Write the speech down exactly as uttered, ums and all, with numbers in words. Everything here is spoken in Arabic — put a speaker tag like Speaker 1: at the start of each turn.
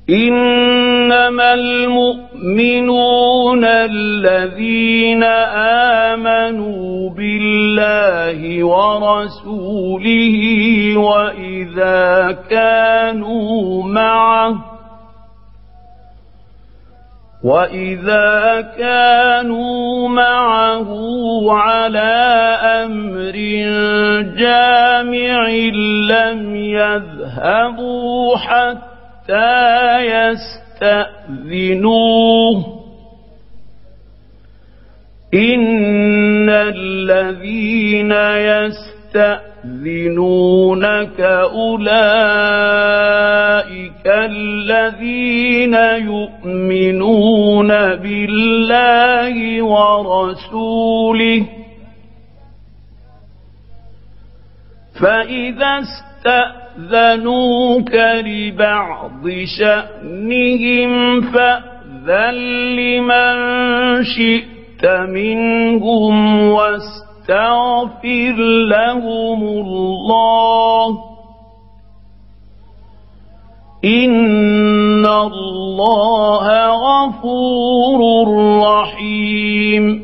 Speaker 1: إنما المؤمنون الذين آمنوا بالله ورسوله وإذا كانوا معه وإذا كانوا معه على أمر جامع لم يذهبوا حتى يستأذنوه إن الذين يستأذنونك أولئك الذين يؤمنون بالله ورسوله فإذا استأذنوك لبعض شأنهم فأذن لمن شئت منهم واستغفر لهم الله إن الله غفور رحيم